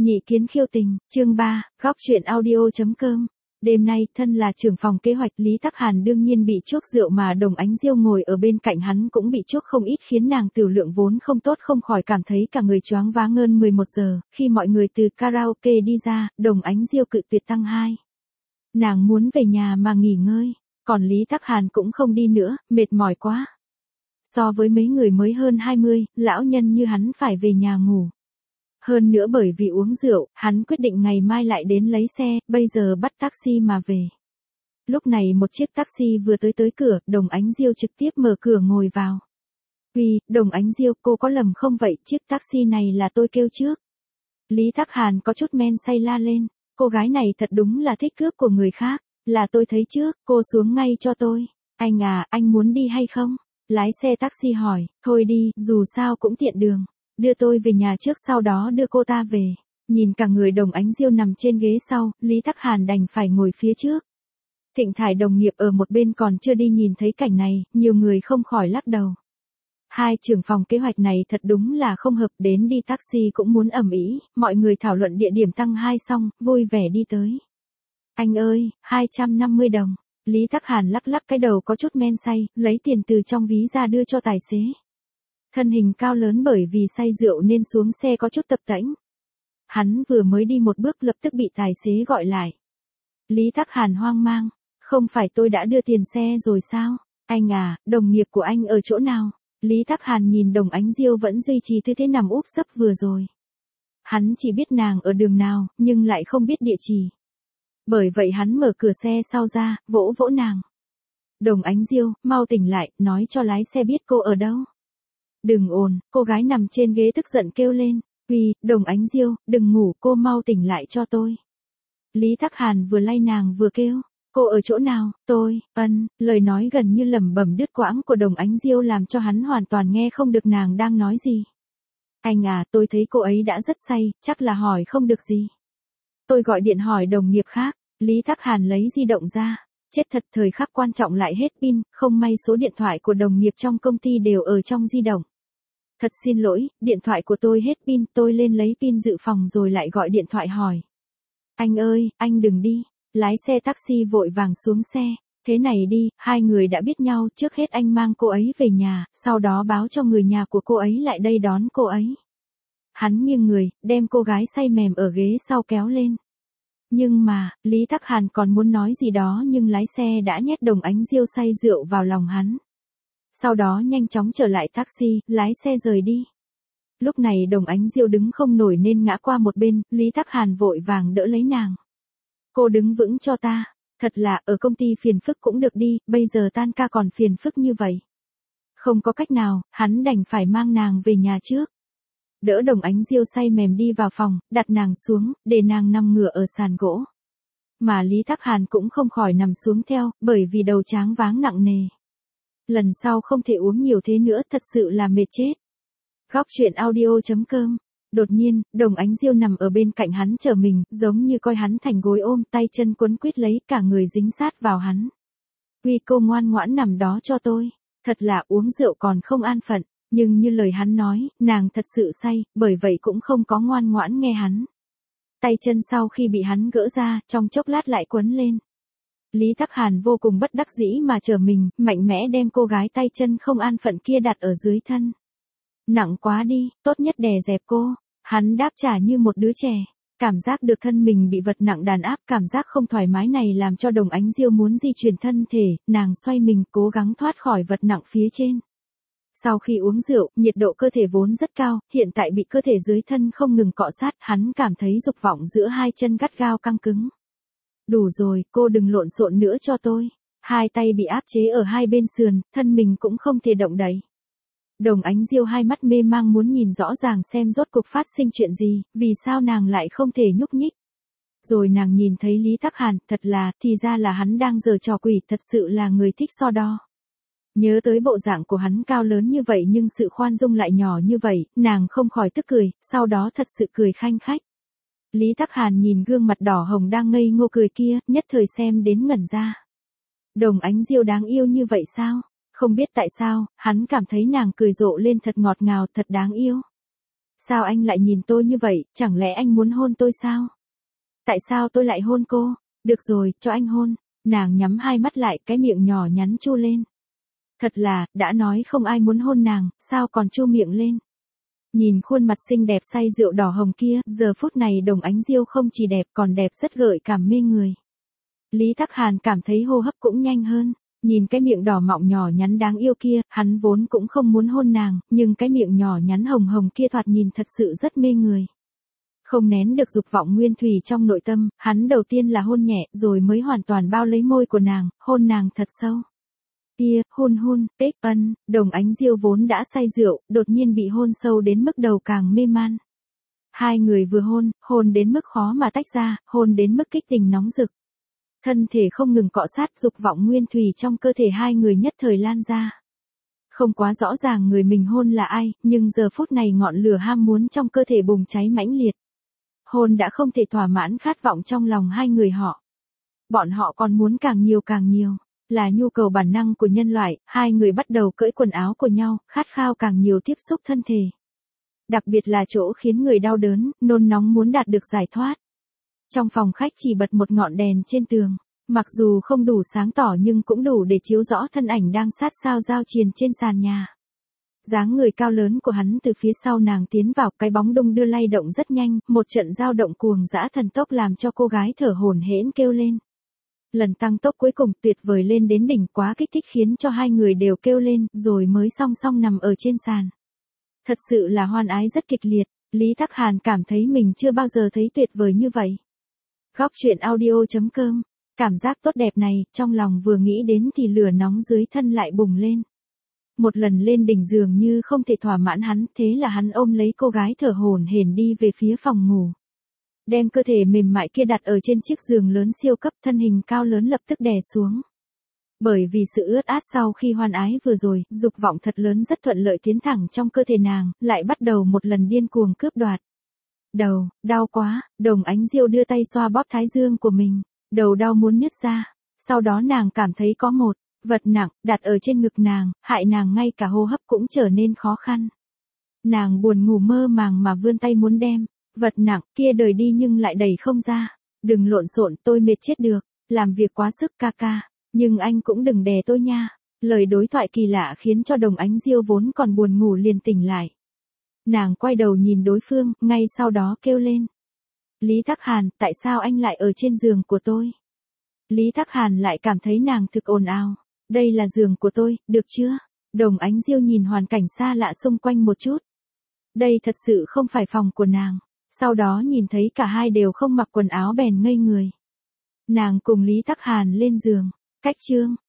Nhị kiến khiêu tình, chương 3, góc truyện audio.com. Đêm nay, thân là trưởng phòng kế hoạch Lý Tắc Hàn đương nhiên bị chuốc rượu mà Đồng Ánh Diêu ngồi ở bên cạnh hắn cũng bị chuốc không ít khiến nàng tiểu lượng vốn không tốt không khỏi cảm thấy cả người choáng váng hơn 11 giờ, khi mọi người từ karaoke đi ra, Đồng Ánh Diêu cự tuyệt tăng 2. Nàng muốn về nhà mà nghỉ ngơi, còn Lý Tắc Hàn cũng không đi nữa, mệt mỏi quá. So với mấy người mới hơn 20, lão nhân như hắn phải về nhà ngủ. Hơn nữa bởi vì uống rượu, hắn quyết định ngày mai lại đến lấy xe, bây giờ bắt taxi mà về. Lúc này một chiếc taxi vừa tới cửa, Đồng Ánh Diêu trực tiếp mở cửa ngồi vào. Uy, Đồng Ánh Diêu, cô có lầm không vậy, chiếc taxi này là tôi kêu trước. Lý Tắc Hàn có chút men say la lên, cô gái này thật đúng là thích cướp của người khác, là tôi thấy trước, cô xuống ngay cho tôi. Anh à, anh muốn đi hay không? Lái xe taxi hỏi, thôi đi, dù sao cũng tiện đường. Đưa tôi về nhà trước sau đó đưa cô ta về. Nhìn cả người Đồng Ánh Diêu nằm trên ghế sau, Lý Tắc Hàn đành phải ngồi phía trước. Thịnh Thải đồng nghiệp ở một bên còn chưa đi nhìn thấy cảnh này, nhiều người không khỏi lắc đầu. Hai trưởng phòng kế hoạch này thật đúng là không hợp, đến đi taxi cũng muốn ầm ĩ, mọi người thảo luận địa điểm tăng 2 xong, vui vẻ đi tới. Anh ơi, 250 đồng. Lý Tắc Hàn lắc lắc cái đầu có chút men say, lấy tiền từ trong ví ra đưa cho tài xế. Thân hình cao lớn bởi vì say rượu nên xuống xe có chút tập tễnh. Hắn vừa mới đi một bước lập tức bị tài xế gọi lại. Lý Tắc Hàn hoang mang, không phải tôi đã đưa tiền xe rồi sao? Anh à, đồng nghiệp của anh ở chỗ nào? Lý Tắc Hàn nhìn Đồng Ánh Diêu vẫn duy trì tư thế nằm úp sấp vừa rồi. Hắn chỉ biết nàng ở đường nào, nhưng lại không biết địa chỉ. Bởi vậy hắn mở cửa xe sau ra, vỗ vỗ nàng. Đồng Ánh Diêu, mau tỉnh lại, nói cho lái xe biết cô ở đâu. Đừng ồn, cô gái nằm trên ghế tức giận kêu lên. Uy, Đồng Ánh Diêu, đừng ngủ, cô mau tỉnh lại cho tôi. Lý Tắc Hàn vừa lay nàng vừa kêu. Cô ở chỗ nào? Tôi, lời nói gần như lẩm bẩm đứt quãng của Đồng Ánh Diêu làm cho hắn hoàn toàn nghe không được nàng đang nói gì. Anh à, tôi thấy cô ấy đã rất say, chắc là hỏi không được gì. Tôi gọi điện hỏi đồng nghiệp khác, Lý Tắc Hàn lấy di động ra. Chết thật, thời khắc quan trọng lại hết pin, không may số điện thoại của đồng nghiệp trong công ty đều ở trong di động. Thật xin lỗi, điện thoại của tôi hết pin, tôi lên lấy pin dự phòng rồi lại gọi điện thoại hỏi. Anh ơi, anh đừng đi. Lái xe taxi vội vàng xuống xe. Thế này đi, hai người đã biết nhau, trước hết anh mang cô ấy về nhà, sau đó báo cho người nhà của cô ấy lại đây đón cô ấy. Hắn nghiêng người, đem cô gái say mềm ở ghế sau kéo lên. Nhưng mà, Lý Tắc Hàn còn muốn nói gì đó nhưng lái xe đã nhét Đồng Ánh Diêu say rượu vào lòng hắn. Sau đó nhanh chóng trở lại taxi, lái xe rời đi. Lúc này Đồng Ánh Diêu đứng không nổi nên ngã qua một bên, Lý Tắc Hàn vội vàng đỡ lấy nàng. Cô đứng vững cho ta, thật là ở công ty phiền phức cũng được đi, bây giờ tan ca còn phiền phức như vậy. Không có cách nào, hắn đành phải mang nàng về nhà trước. Đỡ Đồng Ánh Diêu say mềm đi vào phòng, đặt nàng xuống, để nàng nằm ngửa ở sàn gỗ. Mà Lý Tắc Hàn cũng không khỏi nằm xuống theo, bởi vì đầu tráng váng nặng nề. Lần sau không thể uống nhiều thế nữa, thật sự là mệt chết. Góc truyện audio.com. Đột nhiên, Đồng Ánh Diêu nằm ở bên cạnh hắn chờ mình, giống như coi hắn thành gối ôm, tay chân quấn quýt lấy, cả người dính sát vào hắn. Uy, cô ngoan ngoãn nằm đó cho tôi. Thật là uống rượu còn không an phận. Nhưng như lời hắn nói, nàng thật sự say, bởi vậy cũng không có ngoan ngoãn nghe hắn. Tay chân sau khi bị hắn gỡ ra, trong chốc lát lại quấn lên. Lý Tắc Hàn vô cùng bất đắc dĩ mà chờ mình, mạnh mẽ đem cô gái tay chân không an phận kia đặt ở dưới thân. Nặng quá đi, tốt nhất đè dẹp cô. Hắn đáp trả như một đứa trẻ. Cảm giác được thân mình bị vật nặng đàn áp, cảm giác không thoải mái này làm cho Đồng Ánh Diêu muốn di chuyển thân thể, nàng xoay mình cố gắng thoát khỏi vật nặng phía trên. Sau khi uống rượu, nhiệt độ cơ thể vốn rất cao, hiện tại bị cơ thể dưới thân không ngừng cọ sát, hắn cảm thấy dục vọng giữa hai chân gắt gao căng cứng. Đủ rồi, cô đừng lộn xộn nữa cho tôi. Hai tay bị áp chế ở hai bên sườn, thân mình cũng không thể động đậy. Đồng Ánh Diêu hai mắt mê mang muốn nhìn rõ ràng xem rốt cuộc phát sinh chuyện gì, vì sao nàng lại không thể nhúc nhích. Rồi nàng nhìn thấy Lý Tắc Hàn, thật là, thì ra là hắn đang giở trò quỷ, thật sự là người thích so đo. Nhớ tới bộ dạng của hắn cao lớn như vậy nhưng sự khoan dung lại nhỏ như vậy, nàng không khỏi tức cười, sau đó thật sự cười khanh khách. Lý Tắc Hàn nhìn gương mặt đỏ hồng đang ngây ngô cười kia, nhất thời xem đến ngẩn ra. Đồng Ánh Diêu đáng yêu như vậy sao? Không biết tại sao, hắn cảm thấy nàng cười rộ lên thật ngọt ngào, thật đáng yêu. Sao anh lại nhìn tôi như vậy, chẳng lẽ anh muốn hôn tôi sao? Tại sao tôi lại hôn cô? Được rồi, cho anh hôn. Nàng nhắm hai mắt lại, cái miệng nhỏ nhắn chu lên. Thật là, đã nói không ai muốn hôn nàng, sao còn chu miệng lên. Nhìn khuôn mặt xinh đẹp say rượu đỏ hồng kia, giờ phút này Đồng Ánh Diêu không chỉ đẹp còn đẹp rất gợi cảm mê người. Lý Tắc Hàn cảm thấy hô hấp cũng nhanh hơn. Nhìn cái miệng đỏ mọng nhỏ nhắn đáng yêu kia, hắn vốn cũng không muốn hôn nàng, nhưng cái miệng nhỏ nhắn hồng hồng kia thoạt nhìn thật sự rất mê người. Không nén được dục vọng nguyên thủy trong nội tâm, hắn đầu tiên là hôn nhẹ, rồi mới hoàn toàn bao lấy môi của nàng, hôn nàng thật sâu. Kia, hôn, Đồng Ánh Diêu vốn đã say rượu, đột nhiên bị hôn sâu đến mức đầu càng mê man. Hai người vừa hôn đến mức khó mà tách ra, hôn đến mức kích tình nóng rực. Thân thể không ngừng cọ sát, dục vọng nguyên thủy trong cơ thể hai người nhất thời lan ra. Không quá rõ ràng người mình hôn là ai, nhưng giờ phút này ngọn lửa ham muốn trong cơ thể bùng cháy mãnh liệt. Hôn đã không thể thỏa mãn khát vọng trong lòng hai người họ. Bọn họ còn muốn càng nhiều. Là nhu cầu bản năng của nhân loại, hai người bắt đầu cởi quần áo của nhau, khát khao càng nhiều tiếp xúc thân thể. Đặc biệt là chỗ khiến người đau đớn, nôn nóng muốn đạt được giải thoát. Trong phòng khách chỉ bật một ngọn đèn trên tường, mặc dù không đủ sáng tỏ nhưng cũng đủ để chiếu rõ thân ảnh đang sát sao giao triền trên sàn nhà. Dáng người cao lớn của hắn từ phía sau nàng tiến vào, cái bóng đung đưa lay động rất nhanh, một trận dao động cuồng dã thần tốc làm cho cô gái thở hổn hển kêu lên. Lần tăng tốc cuối cùng tuyệt vời lên đến đỉnh, quá kích thích khiến cho hai người đều kêu lên, rồi mới song song nằm ở trên sàn. Thật sự là hoan ái rất kịch liệt, Lý Tắc Hàn cảm thấy mình chưa bao giờ thấy tuyệt vời như vậy. Góc truyện audio.com, cảm giác tốt đẹp này, trong lòng vừa nghĩ đến thì lửa nóng dưới thân lại bùng lên. Một lần lên đỉnh dường như không thể thỏa mãn hắn, thế là hắn ôm lấy cô gái thở hổn hển đi về phía phòng ngủ. Đem cơ thể mềm mại kia đặt ở trên chiếc giường lớn siêu cấp, thân hình cao lớn lập tức đè xuống. Bởi vì sự ướt át sau khi hoan ái vừa rồi, dục vọng thật lớn rất thuận lợi tiến thẳng trong cơ thể nàng, lại bắt đầu một lần điên cuồng cướp đoạt. Đầu, đau quá, Đồng Ánh Diêu đưa tay xoa bóp thái dương của mình, đầu đau muốn nứt ra. Sau đó nàng cảm thấy có một vật nặng đặt ở trên ngực nàng, hại nàng ngay cả hô hấp cũng trở nên khó khăn. Nàng buồn ngủ mơ màng mà vươn tay muốn đem vật nặng kia đẩy đi nhưng lại đẩy không ra. Đừng lộn xộn, tôi mệt chết được, làm việc quá sức ca ca, nhưng anh cũng đừng đè tôi nha. Lời đối thoại kỳ lạ khiến cho Đồng Ánh Diêu vốn còn buồn ngủ liền tỉnh lại. Nàng quay đầu nhìn đối phương, ngay sau đó kêu lên. Lý Tắc Hàn, tại sao anh lại ở trên giường của tôi? Lý Tắc Hàn lại cảm thấy nàng thực ồn ào. Đây là giường của tôi, được chưa? Đồng Ánh Diêu nhìn hoàn cảnh xa lạ xung quanh một chút. Đây thật sự không phải phòng của nàng. Sau đó nhìn thấy cả hai đều không mặc quần áo bèn ngây người. Nàng cùng Lý Tắc Hàn lên giường. Cách chương.